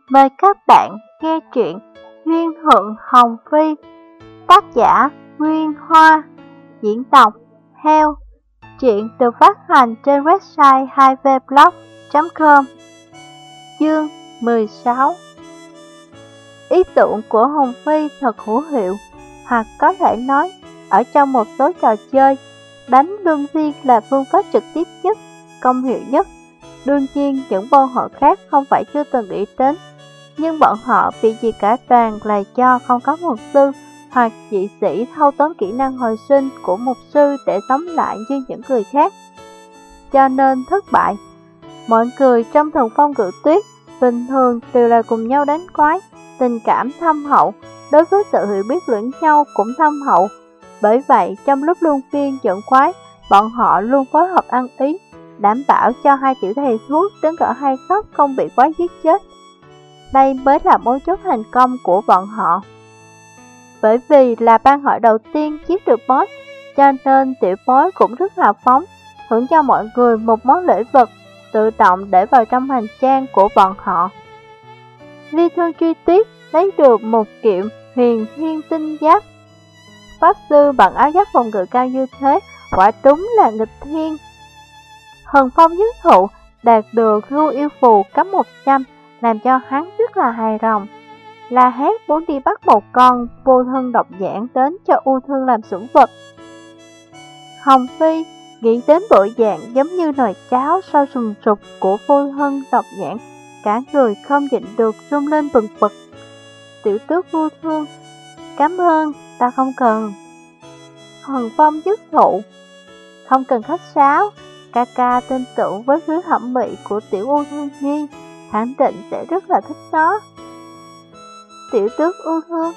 Mời các bạn nghe truyện Duyên Thuận Hồng Phi, tác giả Nguyên Hoa, diễn đọc Heo. Truyện được phát hành trên website 2vblog.com. Chương 16. Ý tưởng của Hồng Phi thật hữu hiệu, hoặc có thể nói, ở trong một số trò chơi, đánh luân phiên là phương pháp trực tiếp nhất, công hiệu nhất. Đương nhiên, những bọn họ khác không phải chưa từng nghĩ đến, nhưng bọn họ bị gì cả toàn là do không có mục sư hoặc dị sĩ thâu tóm kỹ năng hồi sinh của mục sư để sống lại như những người khác, cho nên thất bại. Mọi người trong Thần Phong Cự Tuyết bình thường đều là cùng nhau đánh quái, tình cảm thâm hậu, đối với sự hiểu biết lẫn nhau cũng thâm hậu. Bởi vậy, trong lúc luân phiên dẫn quái, bọn họ luôn phối hợp ăn ý, đảm bảo cho hai tiểu thầy thuốc đứng ở hai góc không bị quái giết chết. Đây mới là mấu chốt thành công của bọn họ. Bởi vì là ban hội đầu tiên giết được boss, cho nên tiểu bối cũng rất hào phóng, thưởng cho mọi người một món lễ vật tự động để vào trong hành trang của bọn họ. Ly Thương Truy Tuyết lấy được một kiện huyền thiên tinh giáp. Pháp sư bằng áo giáp phòng ngự cao như thế, quả đúng là nghịch thiên. Thần Phong Nhất Thụ đạt được lưu yêu phù cấp 100, làm cho hắn rất là hài lòng. La Hét muốn đi bắt một con vô thân độc nhãn đến cho U Thương làm sủng vật. Hồng Phi nghĩ đến bộ dạng giống như nồi cháo sau sùng sục của vô thân độc nhãn, cả người không nhịn được run lên bần bật. Tiểu tước Vô Thương, cảm ơn, ta không cần. Thần Phong Nhất Thụ, không cần khách sáo, ca ca tin tưởng với thứ thẩm mỹ của tiểu U Thương Nhi, khẳng định sẽ rất là thích nó. Tiểu tước U Thương,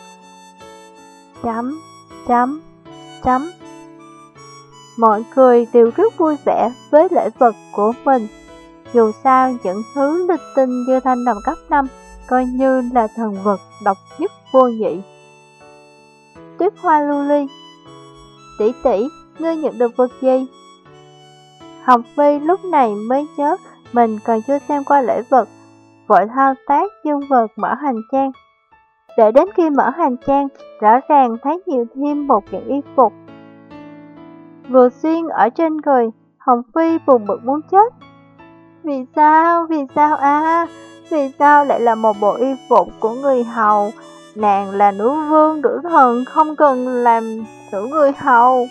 chấm. Mọi người đều rất vui vẻ với lễ vật của mình. Dù sao những thứ linh tinh như thanh đồng cấp 5 coi như là thần vật độc nhất vô nhị. Tuyết Hoa Lưu Ly, tỷ tỷ, ngươi nhận được vật gì? Hồng Phi lúc này mới nhớ mình còn chưa xem qua lễ vật, vội thao tác dương vật mở hành trang. Để đến khi mở hành trang, rõ ràng thấy nhiều thêm một kiện y phục. Vừa xuyên ở trên người, Hồng Phi buồn bực muốn chết. Vì sao vì sao lại là một bộ y phục của người hầu? Nàng là nữ vương nữ thần, không cần làm nữ người hầu.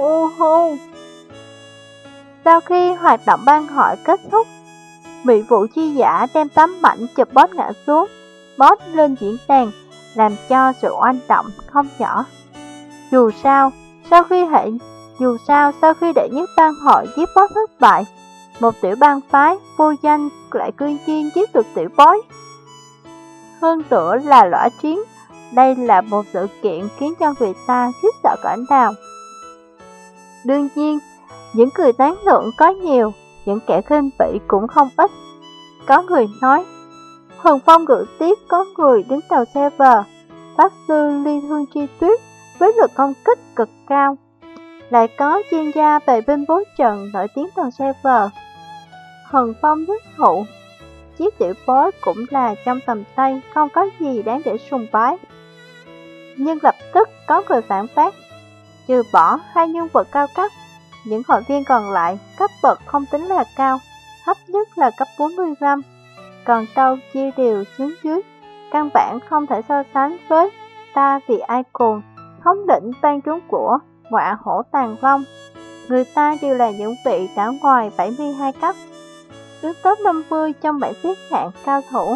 Sau khi hoạt động ban hội kết thúc, Mỹ Vụ Chi Giả đem tấm ảnh chụp boss ngã xuống, boss lên diễn đàn, làm cho sự oanh động không nhỏ. Dù sao, sau khi đệ nhất ban hội giết boss thất bại, một tiểu bang phái vô danh lại cư nhiên giết được tiểu bối. Hơn nữa là lõa chiến, đây là một sự kiện khiến cho người ta khiếp sợ cỡ nào. Đương nhiên, những người tán thưởng có nhiều, những kẻ khinh bỉ cũng không ít. Có người nói, Thần Phong Cự Tuyết có người đứng đầu server, Pháp sư Ly Thương Chi Tuyết với lực công kích cực cao, lại có chuyên gia về binh bố trận nổi tiếng toàn server. Thần Phong Nhất Thụ, chiếc tiểu bối cũng là trong tầm tay, không có gì đáng để sùng bái. Nhưng lập tức có người phản bác, trừ bỏ hai nhân vật cao cấp, những hội viên còn lại cấp bậc không tính là cao, thấp nhất là cấp 45, còn đâu chia đều xuống dưới, căn bản không thể so sánh với ta vì ai cồn, thống lĩnh ban trốn của Ngọa Hổ Tàng Long. Người ta đều là những vị đã ngoài 72 cấp, đứng top 50 trong bảng xếp hạng cao thủ.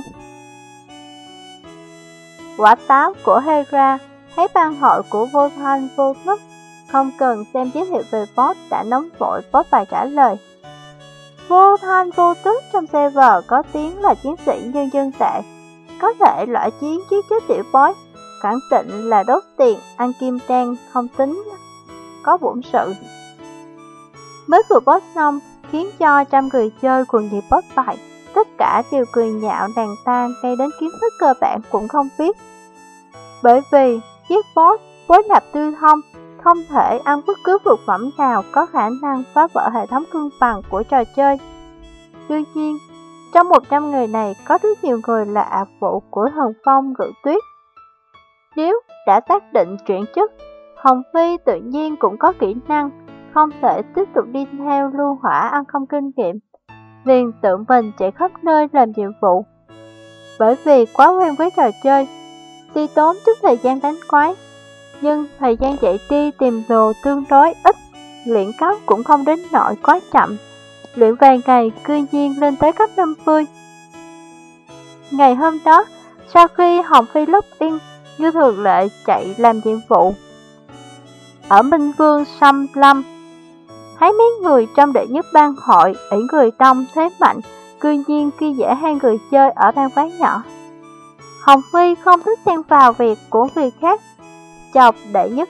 Quả táo của Hera thấy ban hội của Vô Thanh Vô Thức, không cần xem giới thiệu về boss đã nóng vội post bài trả lời. Vô Thanh Vô Tức trong server có tiếng là chiến sĩ nhân dân tệ, có thể loại chiến giết chết tiểu bối, khẳng định là đốt tiền ăn kim đen không tính có bổn sự. Mới vừa boss xong khiến cho trăm người chơi cùng nhiệt boss bài, tất cả đều cười nhạo nàng ta ngay đến kiến thức cơ bản cũng không biết. Bởi vì giết boss với nạp tư thông, không thể ăn bất cứ vật phẩm nào có khả năng phá vỡ hệ thống cân bằng của trò chơi. Đương nhiên, Trong 100 người này có rất nhiều người là ạp vụ của Thần Phong Ngự Tuyết. Nếu đã xác định chuyển chức, Hồng Phi tự nhiên cũng có kỹ năng, không thể tiếp tục đi theo Lưu Hỏa ăn không kinh nghiệm, liền tự mình chạy khắp nơi làm nhiệm vụ. Bởi vì quá quen với trò chơi, tuy tốn chút thời gian đánh quái, nhưng thời gian chạy đi tìm đồ tương đối ít, luyện cấp cũng không đến nỗi quá chậm. Luyện vài ngày cư nhiên lên tới cấp 50. Ngày hôm đó, sau khi Hồng Phi login, như thường lệ chạy làm nhiệm vụ ở Minh Vương Xâm Lâm, thấy mấy người trong đệ nhất bang hội ủy người đông thế mạnh, cư nhiên khi dễ hai người chơi ở bang quán nhỏ. Hồng Phi không thích xen vào việc của người khác, chọc đệ nhất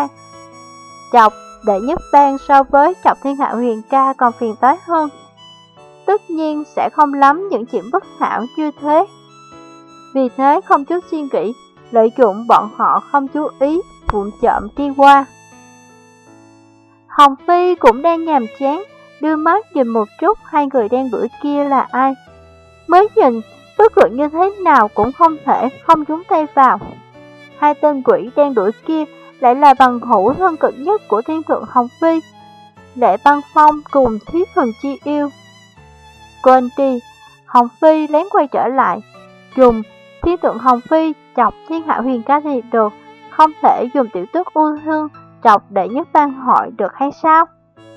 bang so với chọc thiên hạ huyền ca còn phiền toái hơn. Tất nhiên sẽ không lắm những chuyện bất hảo như thế. Vì thế không chút suy nghĩ, lợi dụng bọn họ không chú ý, vụng trộm đi qua. Hồng Phi cũng đang nhàm chán, đưa mắt nhìn một chút hai người đang đuổi kia là ai. Mới nhìn, bất luận như thế nào cũng không thể không nhúng tay vào. Hai tên quỷ đang đuổi kia lại là bằng hữu thân cận nhất của thiên thượng Hồng Phi, Lệ Băng Phong cùng Thiết Thần Chi Yêu. Quên đi, Hồng Phi lén quay trở lại, dùng thiên thượng Hồng Phi chọc thiên hạ huyền ca thì được, không thể dùng tiểu tước U Hương chọc đệ nhất bang hội được hay sao?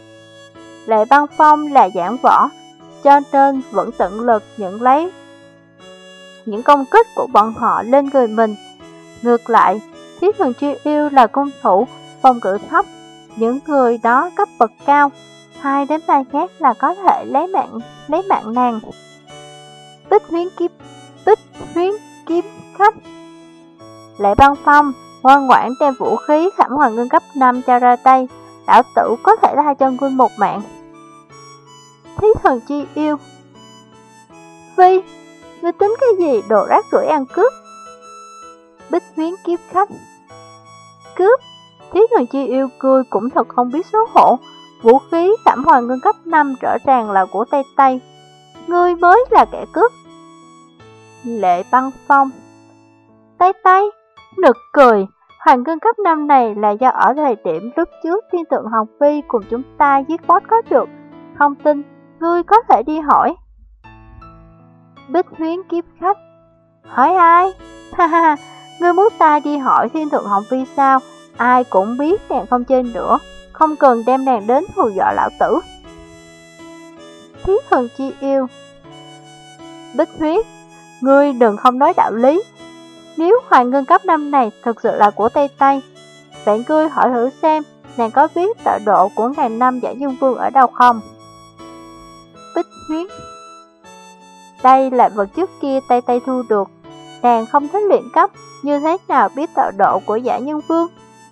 Lệ Băng Phong là giảng võ, cho nên vẫn tận lực nhận lấy những công kích của bọn họ lên người mình. Ngược lại, Thiết Thần Chi Yêu là cung thủ, phòng ngự thấp, những người đó cấp bậc cao, 2 đến 3 nhát là có thể lấy mạng nàng. Bích huyến kiếm khách. Lệ Băng Phong ngoan ngoãn đem vũ khí Khảm Hoàng Ngân cấp 5 cho ra tay, lão tử có thể tha cho ngươi một mạng. Thiết Thần Chi Yêu. Phi, ngươi tính cái gì đồ rác rưởi ăn cướp? Bích huyến kiếm khách. Cướp? Thiết Thần Chi Yêu cười cũng thật không biết xấu hổ. Vũ khí Khảm Hoàng Ngân cấp 5 rõ ràng là của Tây Tây, ngươi mới là kẻ cướp. Lệ Băng Phong. Tây Tây, nực cười, Hoàng Ngân cấp 5 này là do ở thời điểm lúc trước thiên tượng Hồng Phi cùng chúng ta giết boss có được, không tin, ngươi có thể đi hỏi. Bích huyến kiếp khách. Hỏi ai? Ha ha, ngươi muốn ta đi hỏi thiên thượng Hồng Phi sao? Ai cũng biết nàng không chơi nữa, không cần đem nàng đến hù dọa lão tử. Thiết Thần Chi Yêu. Bích huyết, ngươi đừng không nói đạo lý. Nếu Hoàng Ngân cấp 5 này thực sự là của Tây Tây, vậy ngươi hỏi thử xem nàng có biết tọa độ của ngàn năm Giả Dương Vương ở đâu không? Bích huyết. Đây là vật trước kia Tây Tây thu được, nàng không thích luyện cấp, như thế nào biết tọa độ của Giả Nhân Vương?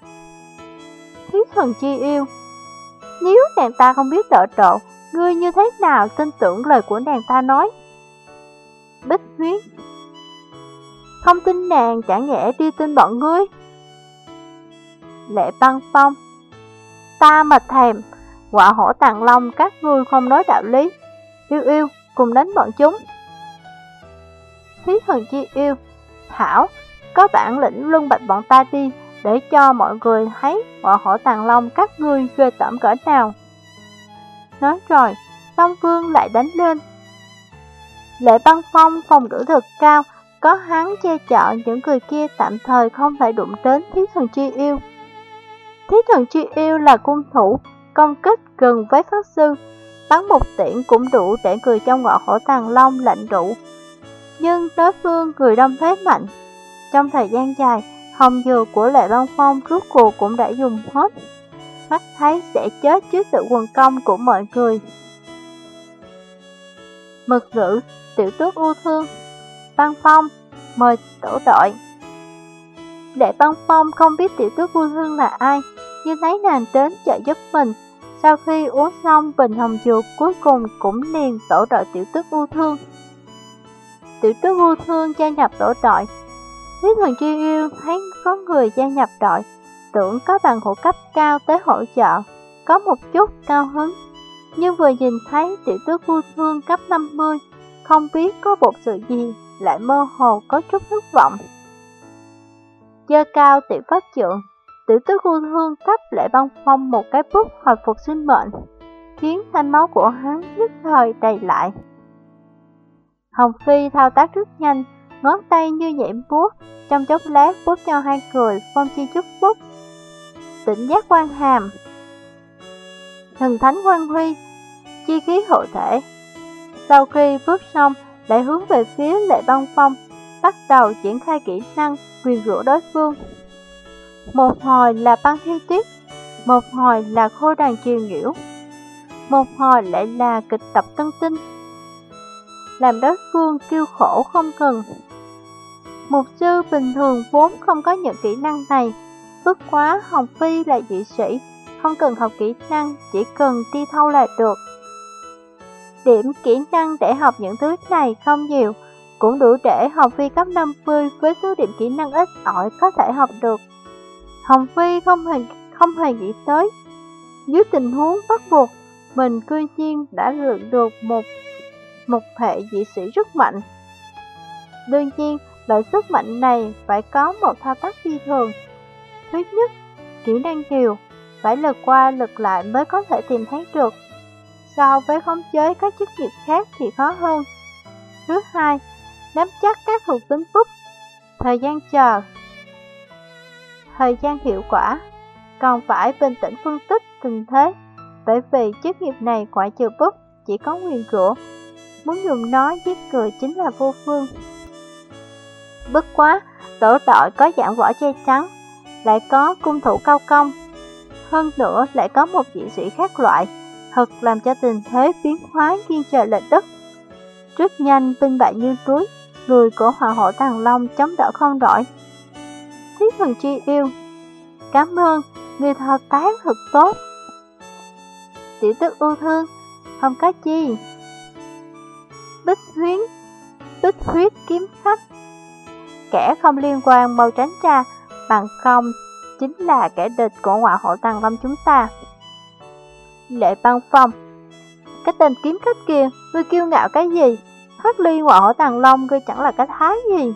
Thiết Thần Chi Yêu. Nếu nàng ta không biết tọa độ, ngươi như thế nào tin tưởng lời của nàng ta nói? Bích huyết. Không tin nàng chẳng nhẽ đi tin bọn ngươi? Lệ Băng Phong. Ta mà thèm, Quạ Hổ Tàng Long các ngươi không nói đạo lý. Yêu yêu, cùng đánh bọn chúng. Thiết Thần Chi Yêu. Hảo, có bản lĩnh luân bạch bọn ta đi, để cho mọi người thấy Quạ Hổ Tàng Long các ngươi ghê tởm cỡ nào. Nói rồi, Long Vương lại đánh lên. Lệ Băng Phong phòng ngự thực cao, có hắn che chở những người kia tạm thời không thể đụng đến Thiết Thần Chi Yêu. Thiết Thần Chi Yêu là cung thủ, công kích gần với pháp sư, bắn một tiễn cũng đủ để người trong Quạ Hổ Tàng Long lạnh rũ. Nhưng đối phương người đông thế mạnh, trong thời gian dài, hồng dược của Lệ Băng Phong rốt cuộc cũng đã dùng hết, mắt thấy sẽ chết trước sự quần công của mọi người. Mật ngữ, tiểu tước U Thương. Băng Phong, mời tổ đội. Lệ Băng Phong không biết tiểu tước U Thương là ai, nhưng thấy nàng đến trợ giúp mình. Sau khi uống xong bình hồng dược, cuối cùng cũng liền tổ đội tiểu tước U Thương. Tiểu tước U Thương gia nhập tổ đội. Thiết Thần Chi Yêu thấy có người gia nhập đội, tưởng có bằng hữu cấp cao tới hỗ trợ, có một chút cao hứng. Nhưng vừa nhìn thấy tiểu tước U Thương cấp 50, không biết có một sự gì, lại mơ hồ có chút thất vọng. Giơ cao tiểu pháp trượng, tiểu tứ cô thương cấp Lệ Băng Phong một cái bút hồi phục sinh mệnh, khiến thanh máu của hắn nhất thời đầy lại. Hồng Phi thao tác rất nhanh, ngón tay như nhảy múa, trong chốc lát bút cho hai người phong chi chúc phúc. Tỉnh giác quan hàm, thần thánh quan huy, chi khí hộ thể. Sau khi bước xong, lại hướng về phía Lệ Băng Phong, bắt đầu triển khai kỹ năng quyền rủa đối phương. Một hồi là băng thiêu tuyết, một hồi là khô đàn triều nhiễu, một hồi lại là kịch tập tân tinh, làm đối phương kêu khổ không ngừng. Mục sư bình thường vốn không có những kỹ năng này, bất quá Hồng Phi là dị sĩ, không cần học kỹ năng, chỉ cần đi thâu là được. Điểm kỹ năng để học những thứ này không nhiều, cũng đủ để Hồng Phi cấp 50 với số điểm kỹ năng ít ỏi có thể học được. Hồng Phi không hề nghĩ tới, dưới tình huống bắt buộc, mình cư nhiên đã luyện được một hệ dị sĩ rất mạnh. Đương nhiên, loại sức mạnh này phải có một thao tác phi thường. Thứ nhất, kỹ năng nhiều, phải lật qua lật lại mới có thể tìm thấy được. So với khống chế các chức nghiệp khác thì khó hơn. Thứ hai, nắm chắc các thuộc tính bút, thời gian chờ, thời gian hiệu quả, còn phải bình tĩnh phân tích tình thế, bởi vì chức nghiệp này ngoại trừ bút chỉ có quyền rủa, muốn dùng nó giết người chính là vô phương. Bất quá, tổ đội có giảng võ che chắn, lại có cung thủ cao công, hơn nữa lại có một dị sĩ khác loại, thật làm cho tình thế biến hóa nghiêng trời lệch đất. Rất nhanh binh bại như núi, người của Hoàng hậu Tàng Long chống đỡ không nổi. Thiết thần chi yêu, cảm ơn, người thao tác thật tốt. Tiểu tức ưu thương, không có chi. Bích huyết kiếm khách, kẻ không liên quan mau tránh ra, bằng không chính là kẻ địch của Hoàng hậu Tàng Long chúng ta. Lệ Băng Phong, cái tên kiếm khách kia, ngươi kiêu ngạo cái gì? Thoát ly Hoàng hậu Tàng Long, ngươi chẳng là cái thái gì.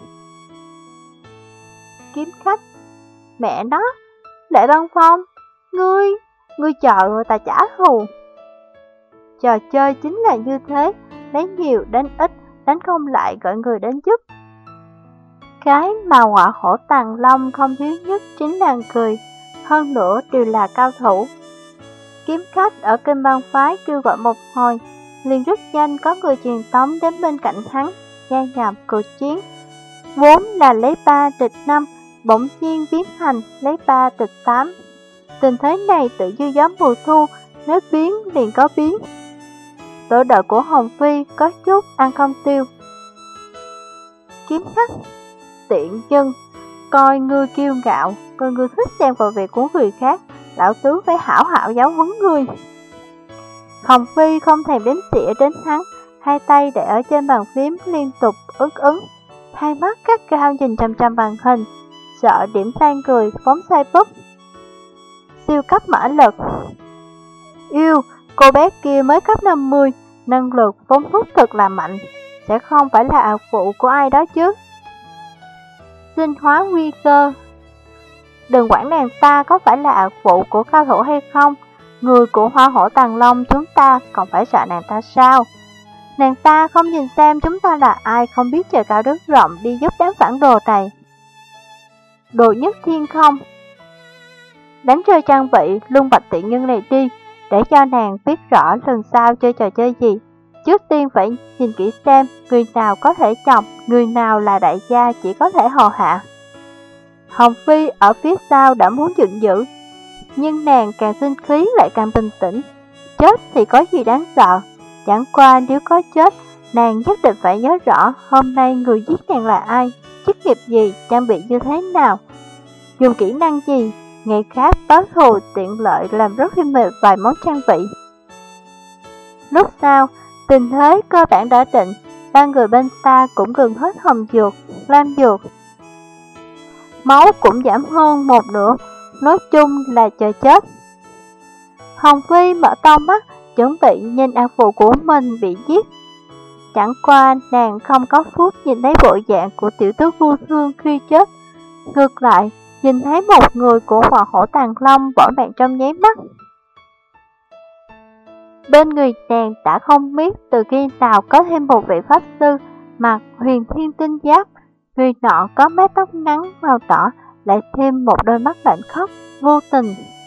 Kiếm khách, mẹ nó, Lệ Băng Phong, ngươi chờ người ta trả thù. Trò chơi chính là như thế, lấy nhiều đánh ít, đánh không lại gọi người đến giúp. Cái mà Hoàng hậu Tàng Long không thiếu nhất chính là người, hơn nữa đều là cao thủ. Kiếm khách ở kênh bang phái kêu gọi một hồi, liền rất nhanh có người truyền tống đến bên cạnh hắn, gia nhập cuộc chiến. Vốn là lấy 3 địch 5, bỗng nhiên biến thành lấy 3 địch 8. Tình thế này tự như gió mùa thu, nếu biến liền có biến. Tổ đội của Hồng Phi có chút ăn không tiêu. Kiếm khách, tiện nhân, coi ngươi kiêu ngạo, coi ngươi thích xem vào việc của người khác, lão tứ phải hảo hảo giáo huấn ngươi. Hồng Phi không thèm đếm xỉa đến hắn, hai tay để ở trên bàn phím liên tục ứng, hai mắt cắt cao nhìn chằm chằm màn hình, sợ điểm tan người phóng sai bút. Siêu cấp mã lực. Yêu, cô bé kia mới cấp 50, năng lực phóng hút thật là mạnh, sẽ không phải là ảo phụ của ai đó chứ. Sinh hóa nguy cơ. Đừng quản nàng ta có phải là ảo phụ của cao thủ hay không, người của Hoa hổ Tàng Long chúng ta còn phải sợ nàng ta sao? Nàng ta không nhìn xem chúng ta là ai, không biết trời cao đất rộng đi giúp đám phản đồ này. Đồ nhất thiên không. Đánh rơi trang bị luân bạch tiện nhân này đi, để cho nàng biết rõ lần sau chơi trò chơi gì. Trước tiên phải nhìn kỹ xem người nào có thể chọc, người nào là đại gia chỉ có thể hầu hạ. Hồng Phi ở phía sau đã muốn giận dữ, nhưng nàng càng sinh khí lại càng bình tĩnh. Chết thì có gì đáng sợ, chẳng qua nếu có chết, nàng nhất định phải nhớ rõ hôm nay người giết nàng là ai, chức nghiệp gì, trang bị như thế nào, dùng kỹ năng gì, ngày khác báo thù tiện lợi làm rất thêm vài món trang bị. Lúc sau, tình thế cơ bản đã định, ba người bên ta cũng gần hết hồng dược, lam dược. Máu cũng giảm hơn một nửa, nói chung là chờ chết. Hồng Phi mở to mắt, chuẩn bị nhìn ác phụ của mình bị giết. Chẳng qua nàng không có phúc nhìn thấy bộ dạng của tiểu tước vô thương khi chết, ngược lại nhìn thấy một người của Hoàng Hổ Tàng Long bỏ mạng trong nháy mắt. Bên người nàng đã không biết từ khi nào có thêm một vị pháp sư mặc huyền thiên tinh giáp, người nọ có mái tóc ngắn màu đỏ, lại thêm một đôi mắt lạnh khóc vô tình.